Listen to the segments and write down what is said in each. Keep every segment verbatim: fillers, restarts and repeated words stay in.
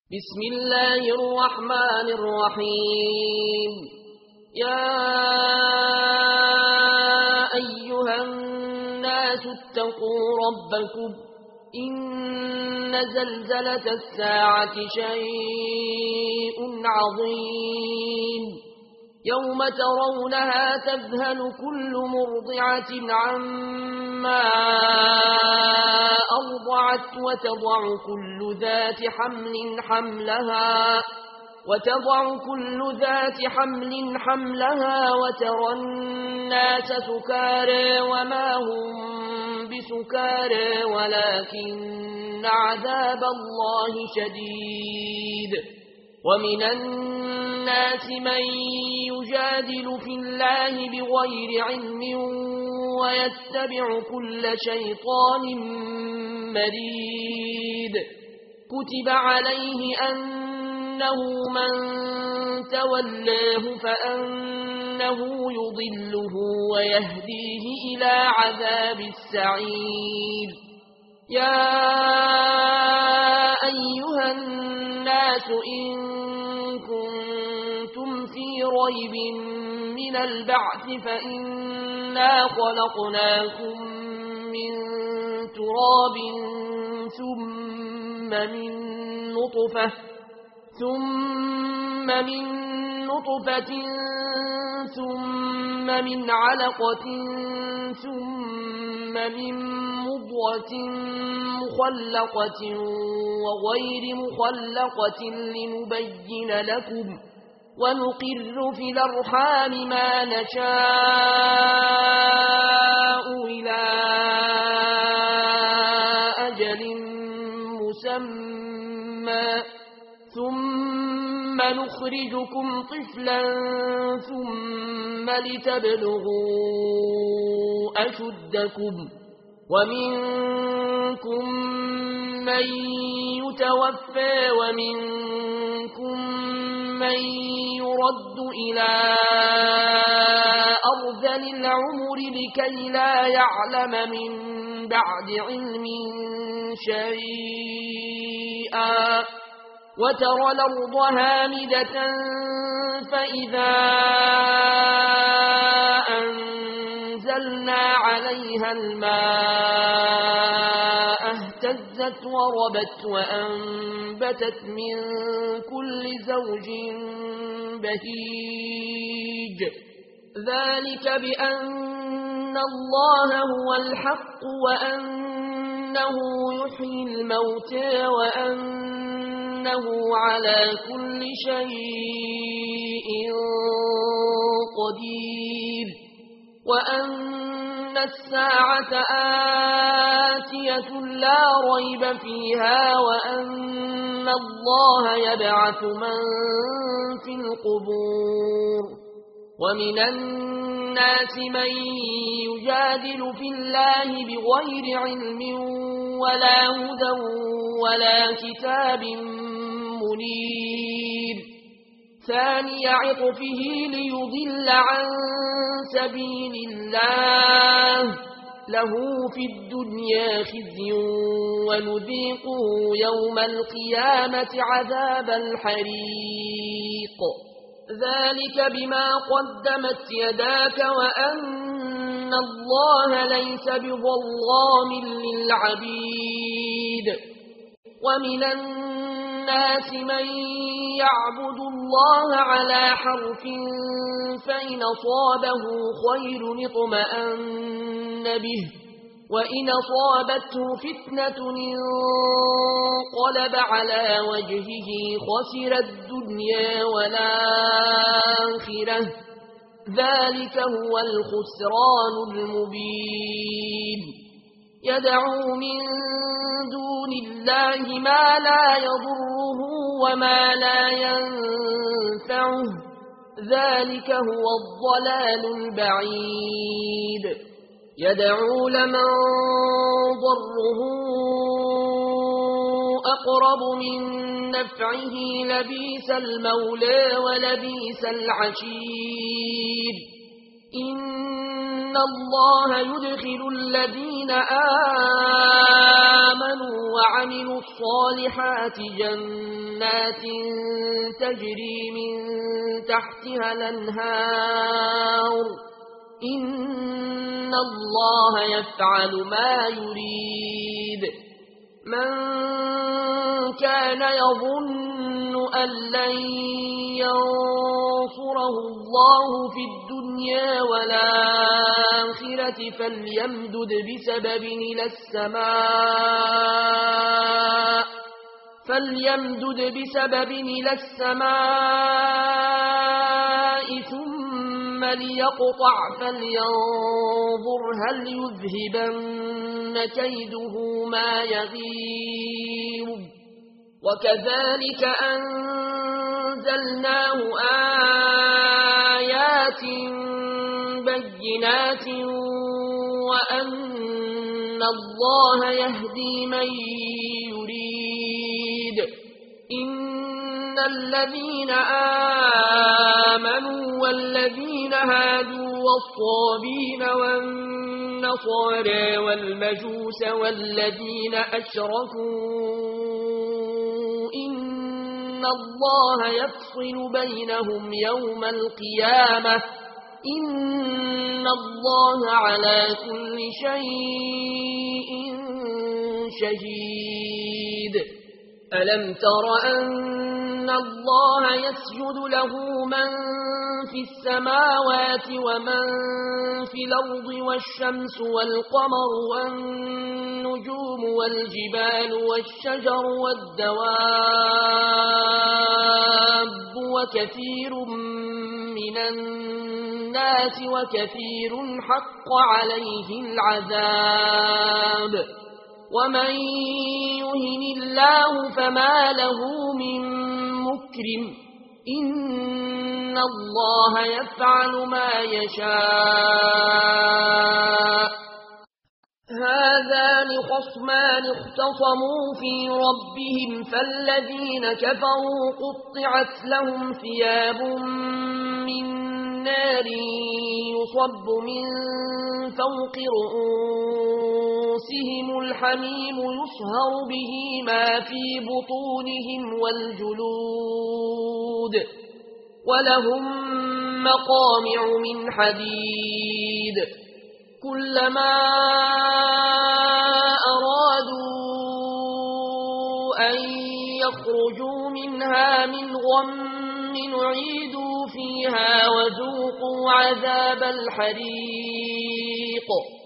بسم الله الرحمن الرحيم. يا أيها الناس اتقوا ربكم إن زلزلة الساعة شيء عظيم يوم ترونها تذهل كل مرضعة عما أرضعت وتضع كل ذات حمل حملها وتضع كل ذات حمل حملها وترى الناس سكارى وما هم بسكارى ولكن عذاب الله شديد. ومن الناس من يجادل في الله بغير علم ويتبع كل شيطان مريد. كتب عليه أنه من تولاه فأنه يضله ويهديه إلى عذاب السعير. يا أيها الناس إن كنتم في ريب من البعث فإنا خلقناكم من تراب ثم من نطفة ثم من نطفة ثم من علقة ثم من مضغة مخلقة وغير مخلقة لنبين لكم ونقر في الأرحام ما نشاء إلى أجل مسمى ثم نخرجكم طفلا ثم لتبلغوا أشدكم ومنكم من يتوفى ومنكم من يرد إلى أرذل العمر لكي لا يعلم من بعد علم شيئا. وترى الأرض هامدة فإذا أنزلنا عليها الماء اهتزت وربت وأنبتت من كل زوج بهيج. ذلك بأن الله هو الحق وأنه يحيي الموتى وأنه على كل شيء قدير وأن الساعة آتية لا ريب فيها وأن الله يبعث من في القبور. ومن الناس من يجادل في الله بغير علم ولا هدى ولا كتاب منير. ثاني عطفه ليضل عن سبيل الله له في الدنيا خزي ونذيقه يوم القيامة عذاب الحريق. ذلك بما قدمت يداك وأن الله ليس بظلام للعبيد. ومن الناس من يعبد الله على حرف فإن أصابه خير اطمأن به وإن أصابته فتنة انقلب على وجهه خسر الدنيا والآخرة. ذلك هو الخسران المبين. يدعو من دون الله ما لا يضره وما لا ينفعه. ذلك هو الضلال البعيد. يدعو لمن ضره أقرب من نفعه لبيس المولى ولبيس العشير. إن الله يدخل الذين آمنوا وعملوا الصالحات جنات تجري من تحتها الأنهار إن الله يفعل ما يريد. من كان يظن أن لن ينصره الله في الدنيا والآخرة فليمدد بسبب إلى السماء فليمدد بسبب إلى السماء ثم ليقطع فلينظر هل يذهبن كيده ما يغيظ. وكذلك أنزلناه آيات بينات وأن الله يهدي من يريد. إن الذين آمنوا والذين هادوا والصابين والنصارى والمجوس والذين أشركوا إن الله يفصل بينهم يوم القيامة إن الله على كل شيء شهيد. ألم تر أن الله يسجد له من في السماوات ومن في الأرض والشمس والقمر والنجوم والجبال والشجر والدواب وكثير من الناس وكثير حق عليه العذاب. ومن يهن الله فما له من مكرم إن الله يفعل ما يشاء. هذان خصمان اختصموا في ربهم فالذين كفروا قطعت لهم ثياب من نار يصب من فوق رؤوسهم الحميم يصهر به ما في بطونهم والجلود ولهم مقامع من حديد كلما أرادوا أن يخرجوا منها من غم نعيدوا فيها وذوقوا عذاب الحريق.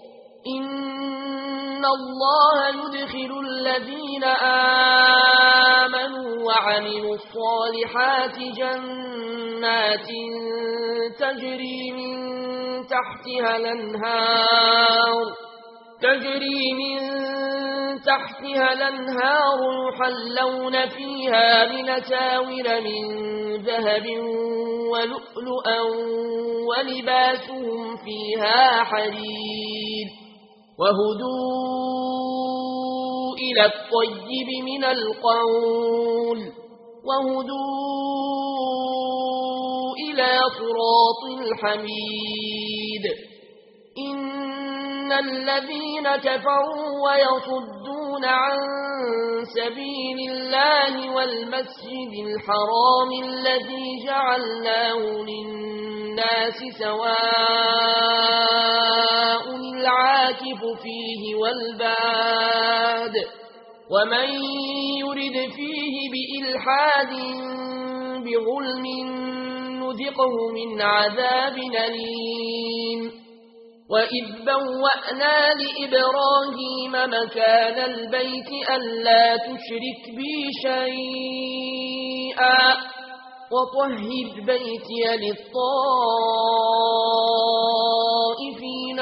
إن الله يدخل الذين آمنوا وعملوا الصالحات جنات تجري من تحتها الأنهار تجري من تحتها الأنهار يحلون فيها من أساور من ذهب ولؤلؤا ولباسهم فيها حرير وهدوا إلى الطيب من القول وهدوا إلى صراط الحميد. إن الذين كفروا ويصدون عن سبيل الله والمسجد الحرام الذي جعلناه للناس سواء العاكف فيه والباد ومن يرد فيه بإلحاد بظلم نذقه من عذاب أليم. وإذ بوأنا لإبراهيم مكان البيت ألا تشرك بي شيئا وطهر بيتي للطائفين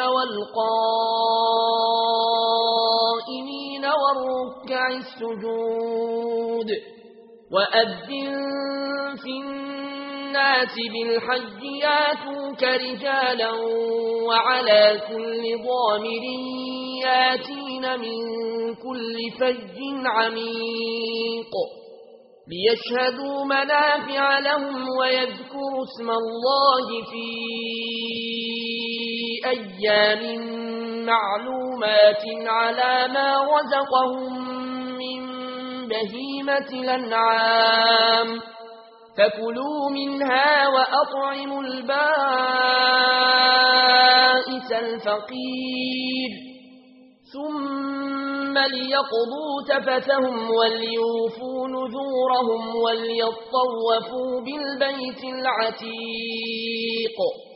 والقائمين والركع السجود. وأذن في الناس بالحج ياتوك رجالا وعلى كل ضامر ياتين من كل فج عميق ليشهدوا منافع لهم ويذكروا اسم الله في أيام معلومات على ما رزقهم من بهيمة الأنعام فكلوا منها وأطعموا البائس الفقير ثم ليقضوا تفثهم وليوفوا نذورهم وليطوفوا بالبيت العتيق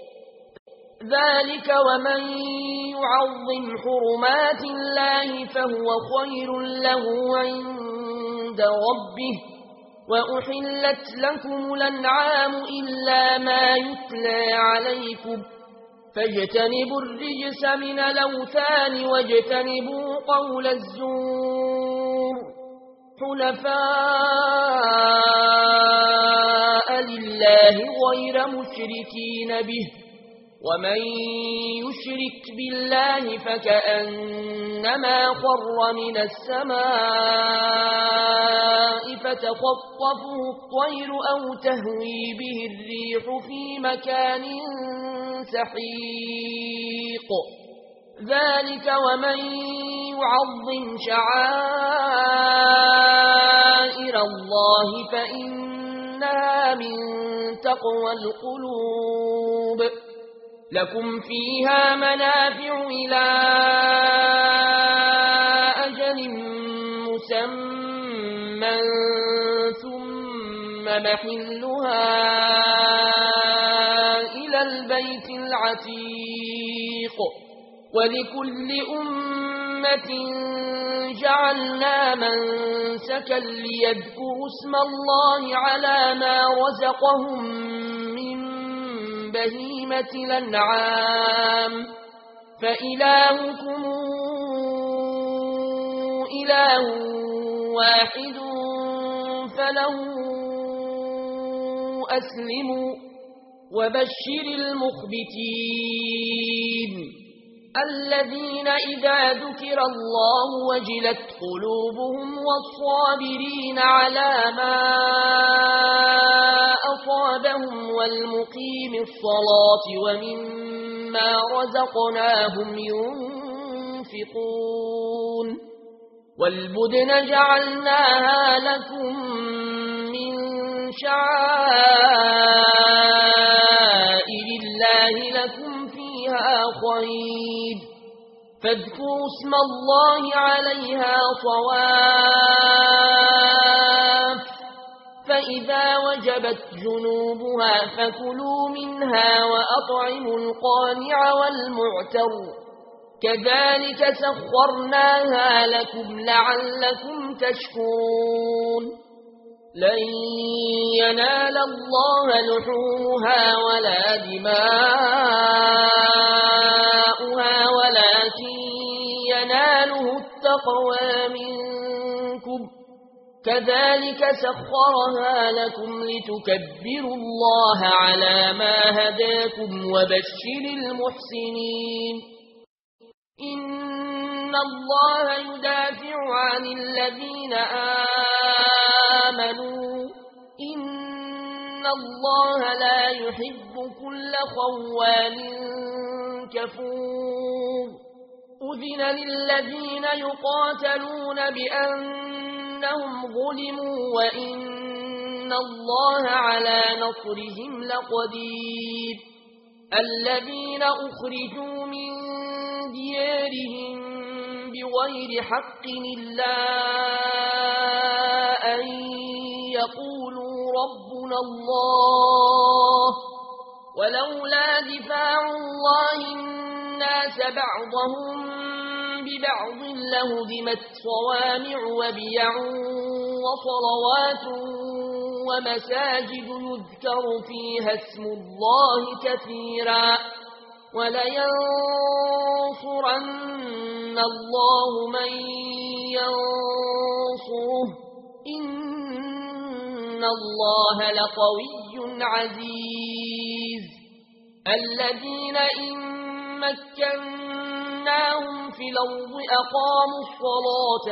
ذلك ومن يعظم حرمات الله فهو خير له عند ربه وأحلت لكم الأنعام إلا ما يتلى عليكم فاجتنبوا الرجس من الأوثان واجتنبوا قول الزور حنفاء لله غير مشركين به ومن يشرك بالله فكأنما خر من السماء فتخطفه الطير أو تهوي به الريح في مكان سحيق ذلك ومن يعظم شعائر الله فإنها من تقوى القلوب لكم فيها منافع إلى أجل مسمى ثم محلها إلى البيت العتيق ولكل أمة جعلنا منسكا ليذكروا اسم الله على ما رزقهم من بهيمة الأنعام فإلهكم إله واحد فله أسلموا وبشر المخبتين الذين إذا ذكر الله وجلت قلوبهم والصابرين على ما أصابهم والمقيم الصلاة ومما رزقناهم ينفقون والبدن جعلناها لكم من شعائر الله لكم فيها خير فاذكروا اسم الله عليها صواف فإذا وجبت جنوبها فكلوا منها وأطعموا القانع والمعتر كذلك سخرناها لكم لعلكم تشكرون لن ينال الله لحومها ولا دماؤها ولكن يناله التقوى منكم كذلك سخرها لكم لتكبروا الله على ما هداكم وبشر المحسنين إن الله يدافع عن الذين آمنوا إن الله لا يحب كل خوان كفور أذن للذين يقاتلون بأنهم ظلموا وإن الله على نصرهم لقدير الذين أخرجوا من ديارهم بغير حق إلا أن يقولوا ربنا الله ولولا دفاع الله الناس بعضهم ببعض لهدمت صوامع وبيع وصلوات ومساجد يذكر فيها اسم الله كثيرا ولينصرن الله من ينصره إن الله لقوي عزيز الذين إن مكناهم في الأرض أقاموا الصلاة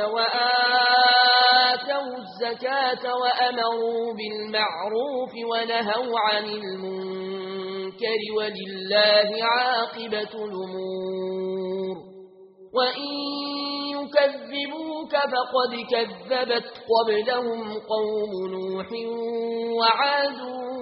وآتوا الزكاة وأمروا بالمعروف ونهوا عن المنكر ولله عاقبة الأمور وإن يكذبوك فقد كذبت قبلهم قوم نوح وعاد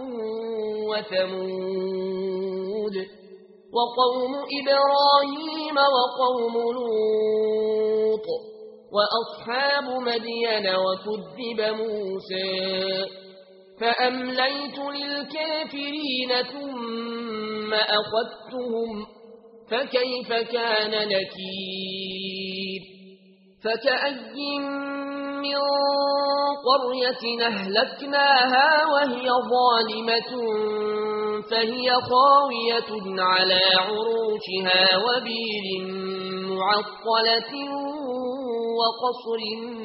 وثمود وقوم إبراهيم وقوم لوط وأصحاب مدين وكذب موسى فأمليت للكافرين ثم أخذتهم فكيف كان نكير فكأي من قرية أهلكناها وهي ظالمة فهي خاوية على عروشها وبير معطلة وقصر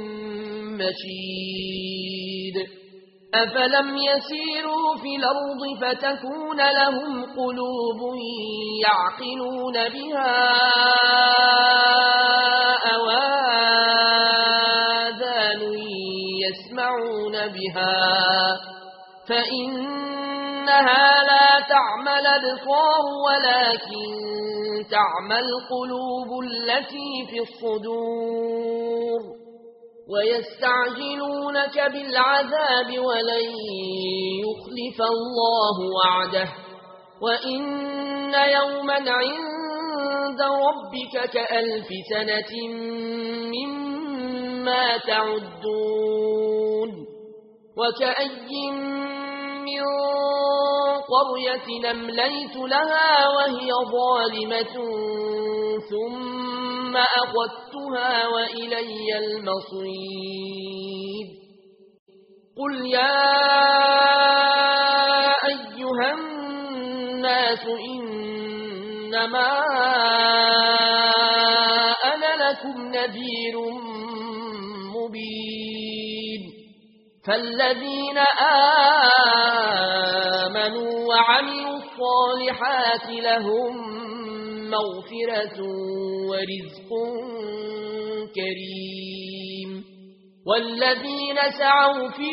مشيد أفلم يسيروا في الأرض فتكون لهم قلوب يعقلون بها أو آذان يسمعون بها فإنها لا تعمى الأبصار ولكن تعمى القلوب التي في الصدور ويستعجلونك بالعذاب ولن يخلف الله وعده وإن يوما عند ربك كألف سنة مما تعدون وكأي من قرية أمليت لها وهي ظالمة ثم أخذتها وإلي المصير قل يا أيها الناس إنما أنا لكم نذير مبين فالذين آمنوا وعملوا الصالحات لهم مغفرة ورزق كريم والذين سعوا في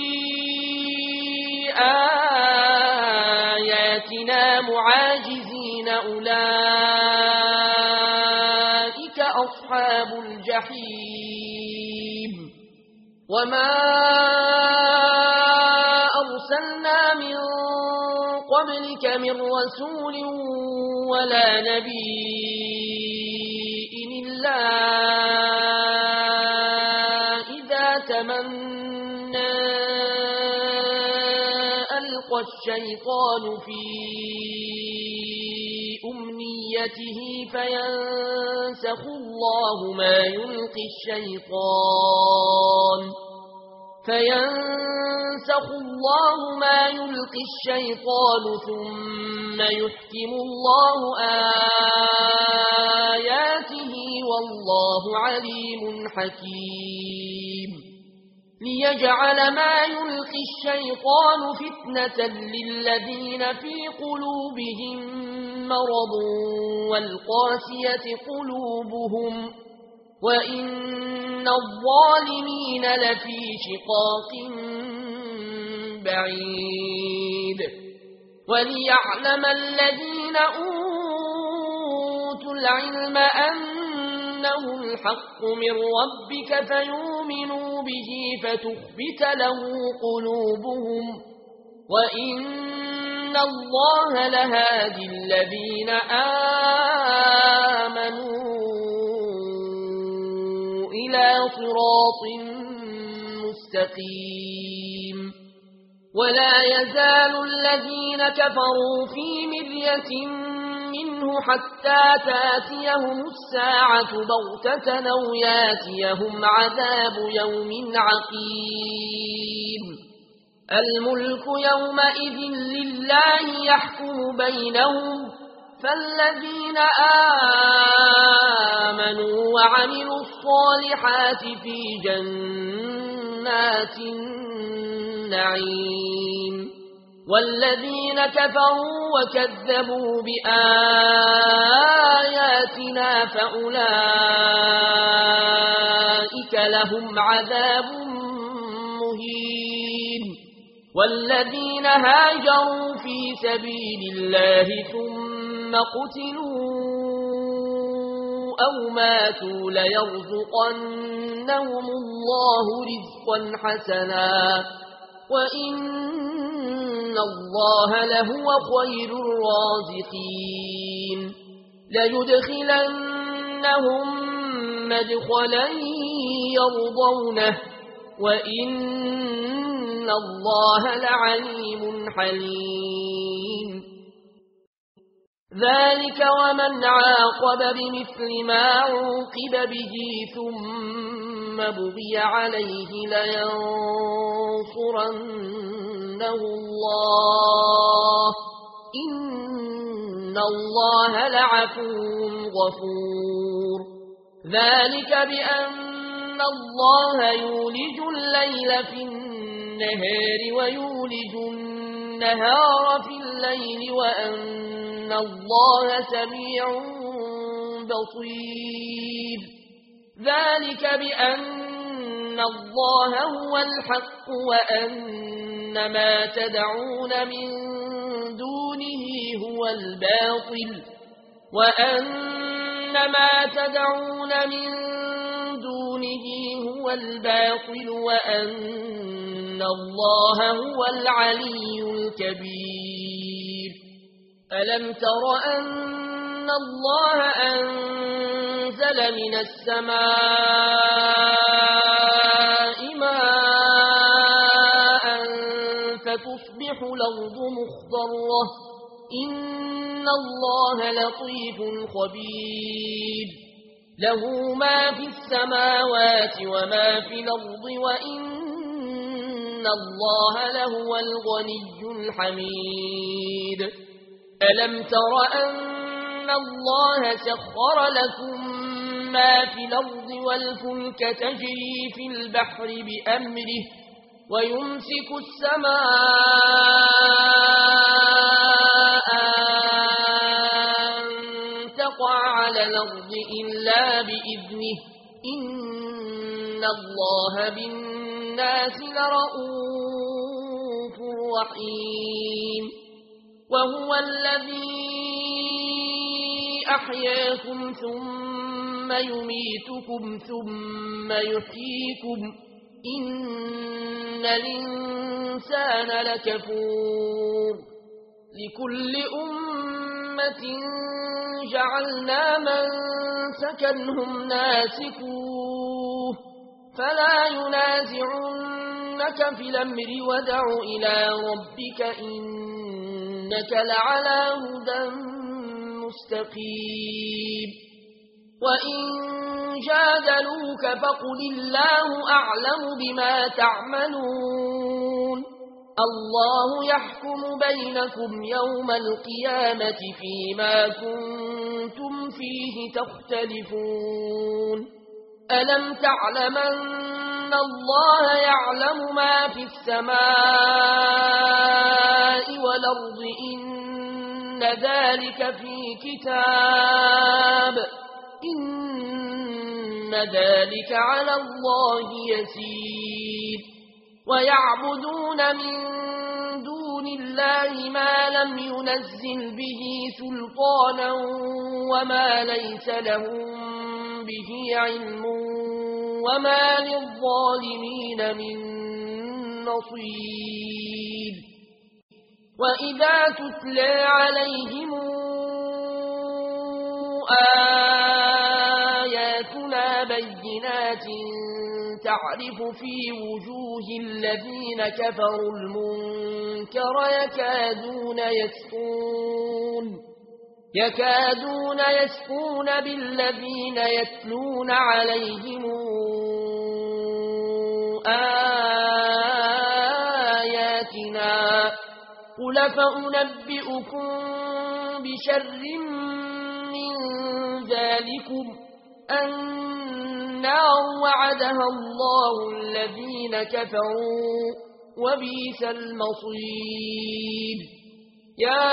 آياتنا معاجزين أولئك أصحاب الجحيم وما أرسلنا من قبلك من رسول ولا نبي إلا إذا تمنى ألقى الشيطان في أمنيته فينسخ الله ما يلقي الشيطان فينسخ الله ما يلقي الشيطان ثم يحكم الله آياته والله عليم حكيم ليجعل ما يلقي الشيطان فتنة للذين في قلوبهم مرض والقاسية قلوبهم وإن الظالمين لفي شقاق بعيد وليعلم الذين أوتوا العلم أنه الحق من ربك فيؤمنوا به فتخبت له قلوبهم وإن الله لهادي الذين آمنوا إلى صراط مستقيم ولا يزال الذين كفروا في مرية منه حتى تاتيهم الساعة بغتة أو ياتيهم عذاب يوم عقيم الملك يومئذ لله يحكم بينهم فالذين آمنوا وعملوا الصالحات في جنات النعيم والذين كفروا وكذبوا بآياتنا فأولئك لهم عذاب مهين والذين هاجروا في سبيل الله ثم قتلوا أو ماتوا ليرزقنهم الله رزقا حسنا وإن الله لهو خير الرازقين ليدخلنهم مدخلا يرضونه وإن الله لعليم حليم ذلك ومن عاقب بمثل ما عوقب به ثم بغي عليه لينصرنه الله إن الله لعفو غفور ذلك بأن الله يولج الليل في النهار ويولج النهار في الليل وأن الله سميع بصير ذلك بأن الله هو الحق وأن ما تدعون من دونه هو الباطل وأن ما تدعون من دونه هو الباطل وأن الله هو العلي الكبير ألم تر أن الله أنزل من السماء ماء فتصبح الأرض مخضرة إن الله لطيف خبير له ما في السماوات وما في الأرض وإن الله لهو الغني الحميد ألم تر أن الله سخر لكم ما في الأرض والفلك تجري في البحر بأمره ويمسك السماء أن تقع على الأرض إلا بإذنه إن الله بالناس لرؤوف رحيم وهو الذي أحياكم ثم يميتكم ثم يحييكم إن الإنسان لكفور لكل أمة جعلنا من سكنهم ناسكوه فلا ينازعنك في الأمر ودع إلى ربك إنك لعلى هدى مستقيم وإن جادلوك فقل الله أعلم بما تعملون الله يحكم بينكم يوم القيامة فيما كنتم فيه تختلفون ألم تعلم أن الله يعلم ما في السماء والأرض إن ذلك في كتاب إن ذلك على الله يسير ويعبدون من دون الله ما لم ينزل به سلطانا وما ليس لهم به علم وما للظالمين من نصير وإذا تتلى عليهم آياتنا بينات تعرف في وجوه الذين كفروا المنكر يكادون يسقون يكادون يسقون بالذين يتلون عليهم آياتنا قل فأنبئكم بشر من ذلكم النار وعدها الله الذين كفروا وبئس المصير يا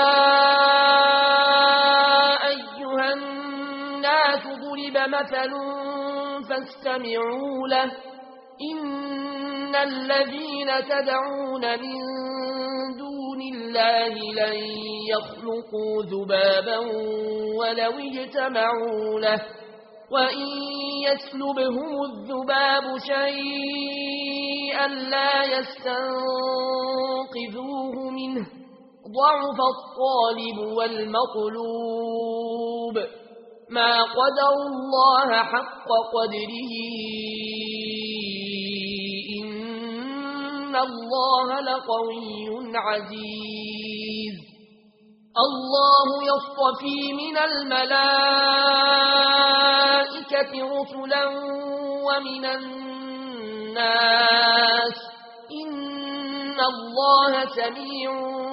أيها الناس ضرب مثل فاستمعوا له إن الذين تدعون من دون الله لن يخلقوا ذبابا ولو اجتمعوا له وإن يسلبهم الذباب شيئا لا يستنقذوه منه ضعف الطالب والمطلوب ما قدر الله حق قدره إن الله لقوي عزيز الله يصطفي من الملائكة رسلا ومن الناس إن الله سميع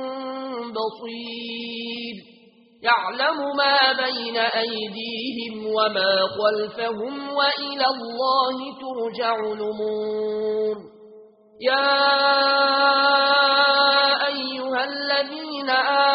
بصير يعلم ما بين أيديهم وما خلفهم وإلى الله ترجع الأمور يا أيها الذين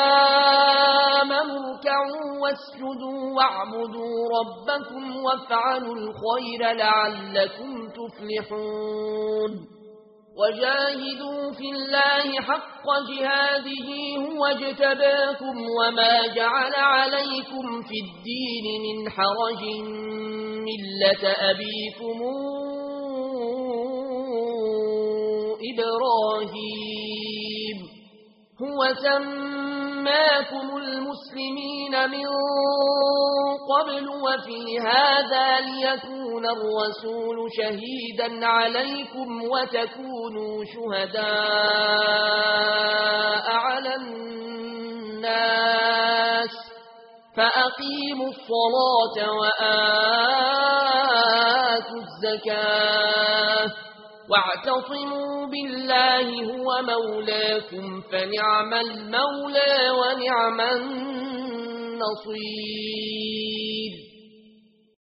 آمنوا اركعوا واسجدوا واعبدوا ربكم وافعلوا الخير لعلكم تفلحون وجاهدوا في الله حق جهاده هو اجتباكم وما جعل عليكم في الدين من حرج ملة أبيكم إبراهيم هو سماكم المسلمين من قبل وفي هذا ليكون الرسول شهيدا عليكم وتكونوا شهداء على الناس فأقيموا الصلاة وآتوا الزكاة واعتصموا بالله هو مولاكم فنعم المولى ونعم النصير